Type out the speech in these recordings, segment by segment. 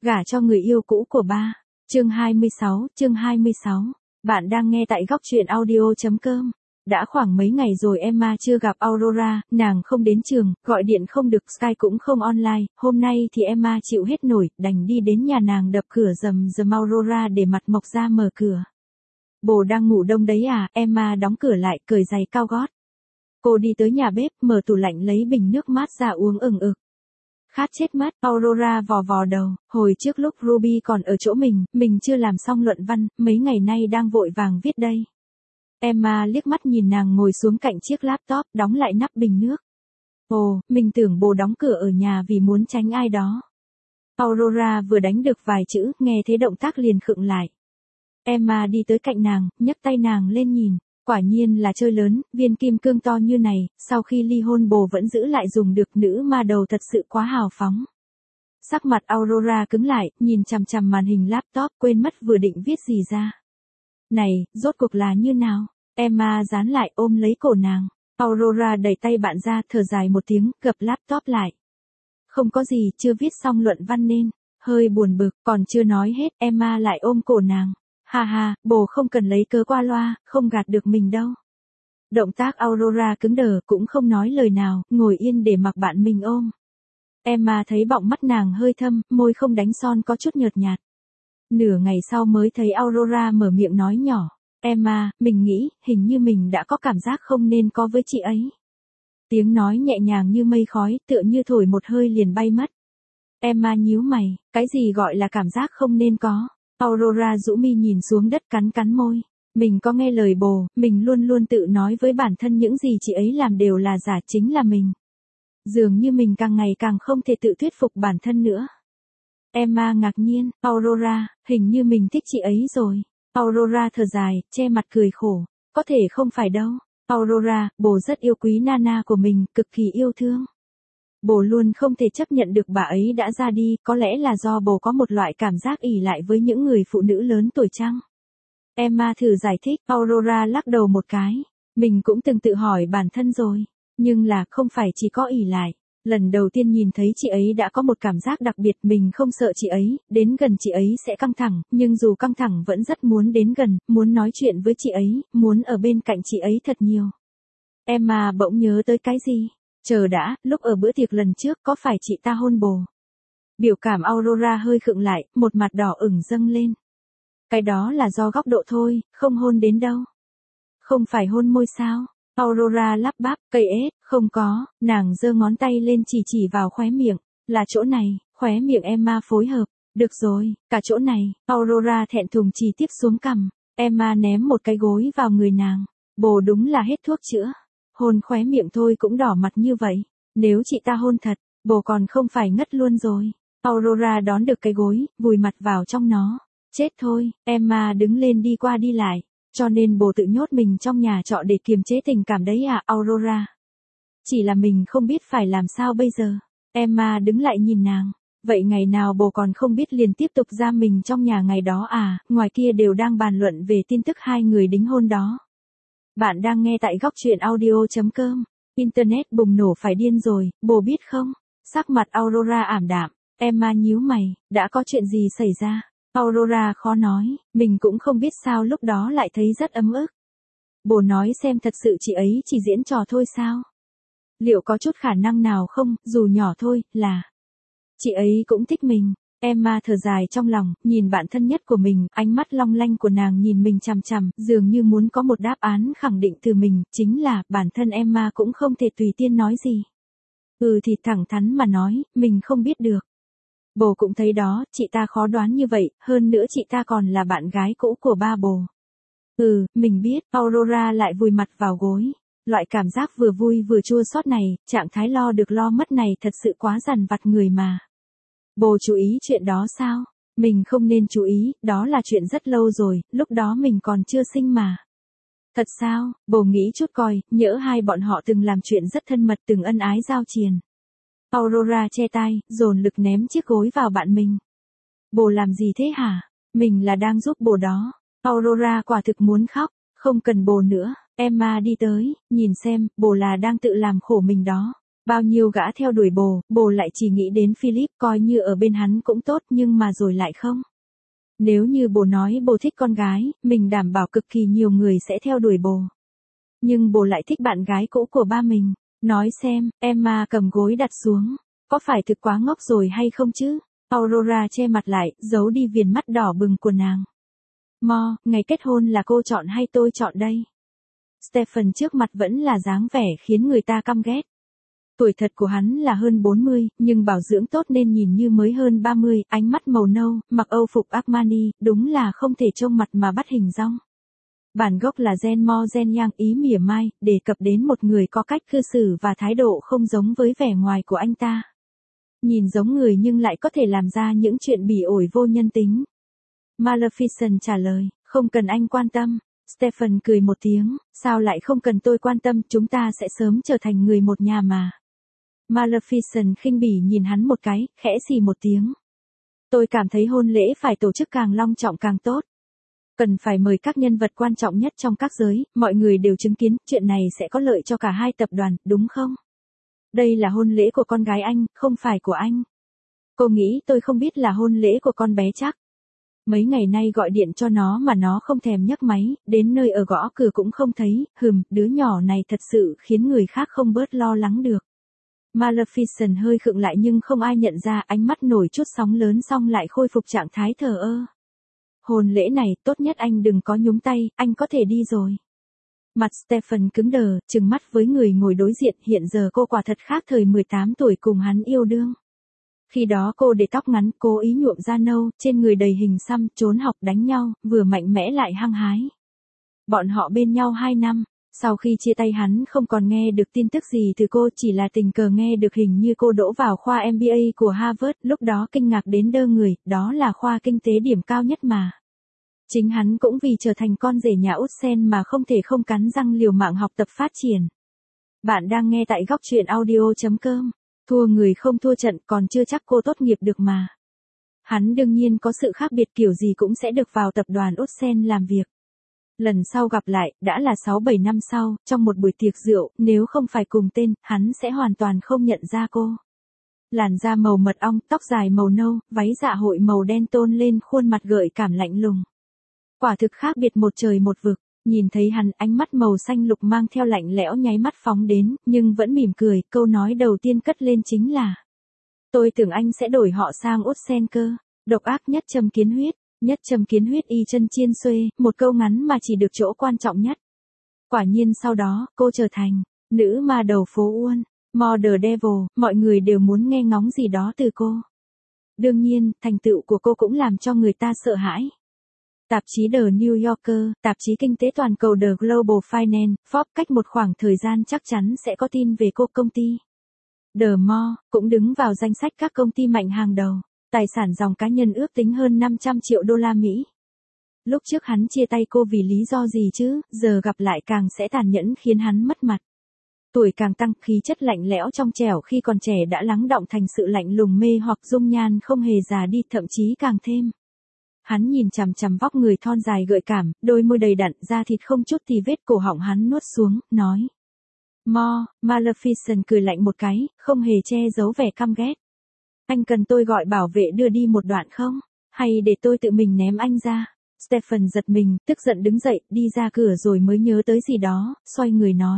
Gả cho người yêu cũ của ba. Chương 26. Bạn đang nghe tại góc truyện audio.com. Đã khoảng mấy ngày rồi Emma chưa gặp Aurora, nàng không đến trường, gọi điện không được, Skype cũng không online, hôm nay thì Emma chịu hết nổi, đành đi đến nhà nàng đập cửa rầm rầm. Aurora để mặt mộc ra mở cửa. Bồ đang ngủ đông đấy à? Emma đóng cửa lại, cởi giày cao gót. Cô đi tới nhà bếp, mở tủ lạnh lấy bình nước mát ra uống ừng ực. Khát chết mất, Aurora vò vò đầu, hồi trước lúc Ruby còn ở chỗ mình chưa làm xong luận văn, mấy ngày nay đang vội vàng viết đây. Emma liếc mắt nhìn nàng ngồi xuống cạnh chiếc laptop, đóng lại nắp bình nước. Ồ, mình tưởng bồ đóng cửa ở nhà vì muốn tránh ai đó. Aurora vừa đánh được vài chữ, nghe thấy động tác liền khựng lại. Emma đi tới cạnh nàng, nhấc tay nàng lên nhìn. Quả nhiên là chơi lớn, viên kim cương to như này, sau khi ly hôn bồ vẫn giữ lại dùng được, nữ ma đầu thật sự quá hào phóng. Sắc mặt Aurora cứng lại, nhìn chằm chằm màn hình laptop, quên mất vừa định viết gì ra. Này, rốt cuộc là như nào? Emma dán lại ôm lấy cổ nàng. Aurora đẩy tay bạn ra, thở dài một tiếng, gập laptop lại. Không có gì, chưa viết xong luận văn nên. Hơi buồn bực, còn chưa nói hết, Emma lại ôm cổ nàng. Ha ha, bồ không cần lấy cớ qua loa, không gạt được mình đâu. Động tác Aurora cứng đờ, cũng không nói lời nào, ngồi yên để mặc bạn mình ôm. Emma thấy bọng mắt nàng hơi thâm, môi không đánh son có chút nhợt nhạt. Nửa ngày sau mới thấy Aurora mở miệng nói nhỏ. Emma, mình nghĩ, hình như mình đã có cảm giác không nên có với chị ấy. Tiếng nói nhẹ nhàng như mây khói, tựa như thổi một hơi liền bay mất. Emma nhíu mày, cái gì gọi là cảm giác không nên có? Aurora rũ mi nhìn xuống đất, cắn môi. Mình có nghe lời bồ, mình luôn luôn tự nói với bản thân những gì chị ấy làm đều là giả, chính là mình. Dường như mình càng ngày càng không thể tự thuyết phục bản thân nữa. Emma ngạc nhiên, Aurora, hình như mình thích chị ấy rồi. Aurora thở dài, che mặt cười khổ. Có thể không phải đâu. Aurora, bồ rất yêu quý Nana của mình, cực kỳ yêu thương. Bồ luôn không thể chấp nhận được bà ấy đã ra đi, có lẽ là do bồ có một loại cảm giác ỷ lại với những người phụ nữ lớn tuổi chăng? Emma thử giải thích, Aurora lắc đầu một cái. Mình cũng từng tự hỏi bản thân rồi, nhưng là không phải chỉ có ỷ lại. Lần đầu tiên nhìn thấy chị ấy đã có một cảm giác đặc biệt, mình không sợ chị ấy, đến gần chị ấy sẽ căng thẳng, nhưng dù căng thẳng vẫn rất muốn đến gần, muốn nói chuyện với chị ấy, muốn ở bên cạnh chị ấy thật nhiều. Emma bỗng nhớ tới cái gì? Chờ đã, lúc ở bữa tiệc lần trước có phải chị ta hôn bồ? Biểu cảm Aurora hơi khựng lại, một mặt đỏ ửng dâng lên. Cái đó là do góc độ thôi, không hôn đến đâu. Không phải hôn môi sao? Aurora lắp bắp, cây ết, không có, nàng giơ ngón tay lên chỉ vào khóe miệng. Là chỗ này, khóe miệng Emma phối hợp. Được rồi, cả chỗ này, Aurora thẹn thùng chỉ tiếp xuống cằm. Emma ném một cái gối vào người nàng. Bồ đúng là hết thuốc chữa. Hôn khóe miệng thôi cũng đỏ mặt như vậy. Nếu chị ta hôn thật, bồ còn không phải ngất luôn rồi. Aurora đón được cái gối, vùi mặt vào trong nó. Chết thôi, Emma đứng lên đi qua đi lại. Cho nên bồ tự nhốt mình trong nhà trọ để kiềm chế tình cảm đấy à, Aurora? Chỉ là mình không biết phải làm sao bây giờ. Emma đứng lại nhìn nàng. Vậy ngày nào bồ còn không biết liền tiếp tục giam mình trong nhà ngày đó à? Ngoài kia đều đang bàn luận về tin tức hai người đính hôn đó. Bạn đang nghe tại góc truyện audio.com. Internet bùng nổ phải điên rồi, bồ biết không? Sắc mặt Aurora ảm đạm. Emma nhíu mày, đã có chuyện gì xảy ra? Aurora khó nói, mình cũng không biết sao lúc đó lại thấy rất ấm ức. Bồ nói xem thật sự chị ấy chỉ diễn trò thôi sao? Liệu có chút khả năng nào không, dù nhỏ thôi, là chị ấy cũng thích mình. Emma thở dài trong lòng, nhìn bạn thân nhất của mình, ánh mắt long lanh của nàng nhìn mình chằm chằm, dường như muốn có một đáp án khẳng định từ mình, chính là, bản thân Emma cũng không thể tùy tiên nói gì. Thì thẳng thắn mà nói, mình không biết được. Bồ cũng thấy đó, chị ta khó đoán như vậy, hơn nữa chị ta còn là bạn gái cũ của ba bồ. Mình biết, Aurora lại vùi mặt vào gối. Loại cảm giác vừa vui vừa chua xót này, trạng thái lo được lo mất này thật sự quá dằn vặt người mà. Bồ chú ý chuyện đó sao? Mình không nên chú ý, đó là chuyện rất lâu rồi, lúc đó mình còn chưa sinh mà. Thật sao? Bồ nghĩ chút coi, nhỡ hai bọn họ từng làm chuyện rất thân mật, từng ân ái giao triền. Aurora che tai, dồn lực ném chiếc gối vào bạn mình. Bồ làm gì thế hả? Mình là đang giúp bồ đó. Aurora quả thực muốn khóc, không cần bồ nữa. Emma đi tới, nhìn xem, bồ là đang tự làm khổ mình đó. Bao nhiêu gã theo đuổi bồ lại chỉ nghĩ đến Philip, coi như ở bên hắn cũng tốt nhưng mà rồi lại không. Nếu như bồ nói bồ thích con gái, mình đảm bảo cực kỳ nhiều người sẽ theo đuổi bồ. Nhưng bồ lại thích bạn gái cũ của ba mình. Nói xem, Emma cầm gối đặt xuống. Có phải thực quá ngốc rồi hay không chứ? Aurora che mặt lại, giấu đi viền mắt đỏ bừng của nàng. Ngày kết hôn là cô chọn hay tôi chọn đây? Stephen trước mặt vẫn là dáng vẻ khiến người ta căm ghét. Tuổi thật của hắn là hơn 40, nhưng bảo dưỡng tốt nên nhìn như mới hơn 30, ánh mắt màu nâu, mặc âu phục Armani, đúng là không thể trông mặt mà bắt hình dong. Bản gốc là Gen Mo Gen Yang, ý mỉa mai, đề cập đến một người có cách cư xử và thái độ không giống với vẻ ngoài của anh ta. Nhìn giống người nhưng lại có thể làm ra những chuyện bỉ ổi vô nhân tính. Maleficent trả lời, không cần anh quan tâm. Stephen cười một tiếng, sao lại không cần tôi quan tâm, chúng ta sẽ sớm trở thành người một nhà mà. Maleficent khinh bỉ nhìn hắn một cái, khẽ xì một tiếng. Tôi cảm thấy hôn lễ phải tổ chức càng long trọng càng tốt. Cần phải mời các nhân vật quan trọng nhất trong các giới, mọi người đều chứng kiến, chuyện này sẽ có lợi cho cả hai tập đoàn, đúng không? Đây là hôn lễ của con gái anh, không phải của anh. Cô nghĩ tôi không biết là hôn lễ của con bé chắc. Mấy ngày nay gọi điện cho nó mà nó không thèm nhấc máy, đến nơi ở gõ cửa cũng không thấy, đứa nhỏ này thật sự khiến người khác không bớt lo lắng được. Maleficent hơi khựng lại nhưng không ai nhận ra, ánh mắt nổi chút sóng lớn xong lại khôi phục trạng thái thờ ơ. Hôn lễ này, tốt nhất anh đừng có nhúng tay, anh có thể đi rồi. Mặt Stephen cứng đờ, trừng mắt với người ngồi đối diện, hiện giờ cô quả thật khác thời 18 tuổi cùng hắn yêu đương. Khi đó cô để tóc ngắn, cố ý nhuộm da nâu, trên người đầy hình xăm, trốn học đánh nhau, vừa mạnh mẽ lại hăng hái. Bọn họ bên nhau 2 năm, sau khi chia tay hắn không còn nghe được tin tức gì từ cô, chỉ là tình cờ nghe được hình như cô đỗ vào khoa MBA của Harvard, lúc đó kinh ngạc đến đơ người, đó là khoa kinh tế điểm cao nhất mà. Chính hắn cũng vì trở thành con rể nhà út sen mà không thể không cắn răng liều mạng học tập phát triển. Bạn đang nghe tại góc truyện audio.com. Thua người không thua trận, còn chưa chắc cô tốt nghiệp được mà. Hắn đương nhiên có sự khác biệt, kiểu gì cũng sẽ được vào tập đoàn út sen làm việc. Lần sau gặp lại, đã là 6-7 năm sau, trong một buổi tiệc rượu, nếu không phải cùng tên, hắn sẽ hoàn toàn không nhận ra cô. Làn da màu mật ong, tóc dài màu nâu, váy dạ hội màu đen tôn lên khuôn mặt gợi cảm lạnh lùng. Quả thực khác biệt một trời một vực. Nhìn thấy hắn, ánh mắt màu xanh lục mang theo lạnh lẽo nháy mắt phóng đến, nhưng vẫn mỉm cười, câu nói đầu tiên cất lên chính là: tôi tưởng anh sẽ đổi họ sang út sen cơ. Độc ác nhất châm kiến huyết y chân chiên xuê, một câu ngắn mà chỉ được chỗ quan trọng nhất. Quả nhiên sau đó, cô trở thành nữ ma đầu phố Uôn, Mother Devil, mọi người đều muốn nghe ngóng gì đó từ cô. Đương nhiên, thành tựu của cô cũng làm cho người ta sợ hãi. Tạp chí The New Yorker, tạp chí kinh tế toàn cầu The Global Finance, Forbes cách một khoảng thời gian chắc chắn sẽ có tin về cô. Công ty The Mo cũng đứng vào danh sách các công ty mạnh hàng đầu, tài sản dòng cá nhân ước tính hơn 500 triệu đô la Mỹ. Lúc trước hắn chia tay cô vì lý do gì chứ, giờ gặp lại càng sẽ tàn nhẫn khiến hắn mất mặt. Tuổi càng tăng, khí chất lạnh lẽo trong trẻo khi còn trẻ đã lắng đọng thành sự lạnh lùng mê hoặc, dung nhan không hề già đi, thậm chí càng thêm. Hắn nhìn chằm chằm vóc người thon dài gợi cảm, đôi môi đầy đặn, da thịt không chút tì vết, cổ họng hắn nuốt xuống, nói. Maleficent cười lạnh một cái, không hề che giấu vẻ căm ghét. Anh cần tôi gọi bảo vệ đưa đi một đoạn không? Hay để tôi tự mình ném anh ra? Stephen giật mình, tức giận đứng dậy, đi ra cửa rồi mới nhớ tới gì đó, xoay người nói.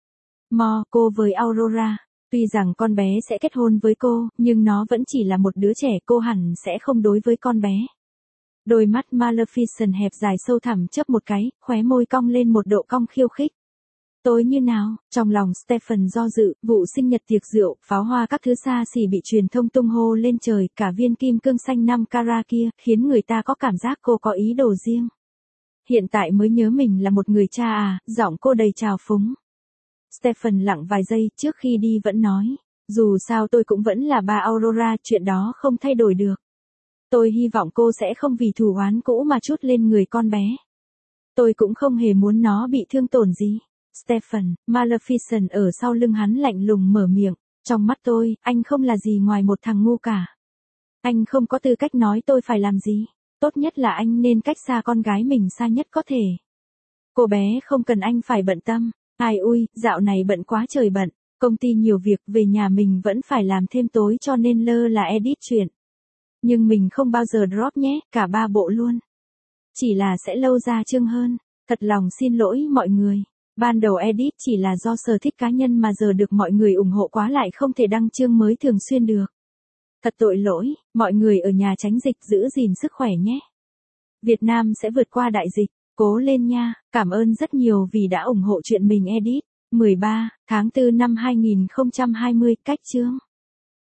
Cô với Aurora, tuy rằng con bé sẽ kết hôn với cô, nhưng nó vẫn chỉ là một đứa trẻ, cô hẳn sẽ không đối với con bé. Đôi mắt Maleficent hẹp dài sâu thẳm chớp một cái, khóe môi cong lên một độ cong khiêu khích. Tôi như nào? Trong lòng Stephen do dự, vụ sinh nhật tiệc rượu, pháo hoa các thứ xa xỉ bị truyền thông tung hô lên trời, cả viên kim cương xanh 5 carat kia, khiến người ta có cảm giác cô có ý đồ riêng. Hiện tại mới nhớ mình là một người cha à, giọng cô đầy trào phúng. Stephen lặng vài giây trước khi đi vẫn nói, dù sao tôi cũng vẫn là ba Aurora, chuyện đó không thay đổi được. Tôi hy vọng cô sẽ không vì thù oán cũ mà trút lên người con bé. Tôi cũng không hề muốn nó bị thương tổn gì. Stephen, Maleficent ở sau lưng hắn lạnh lùng mở miệng. Trong mắt tôi, anh không là gì ngoài một thằng ngu cả. Anh không có tư cách nói tôi phải làm gì. Tốt nhất là anh nên cách xa con gái mình xa nhất có thể. Cô bé không cần anh phải bận tâm. Ai ui, dạo này bận quá trời bận. Công ty nhiều việc, về nhà mình vẫn phải làm thêm tối cho nên lơ là edit chuyện. Nhưng mình không bao giờ drop nhé, cả 3 bộ luôn. Chỉ là sẽ lâu ra chương hơn. Thật lòng xin lỗi mọi người. Ban đầu edit chỉ là do sở thích cá nhân mà giờ được mọi người ủng hộ quá lại không thể đăng chương mới thường xuyên được. Thật tội lỗi, mọi người ở nhà tránh dịch giữ gìn sức khỏe nhé. Việt Nam sẽ vượt qua đại dịch, cố lên nha, cảm ơn rất nhiều vì đã ủng hộ chuyện mình edit. 13 tháng 4 năm 2020, cách chương.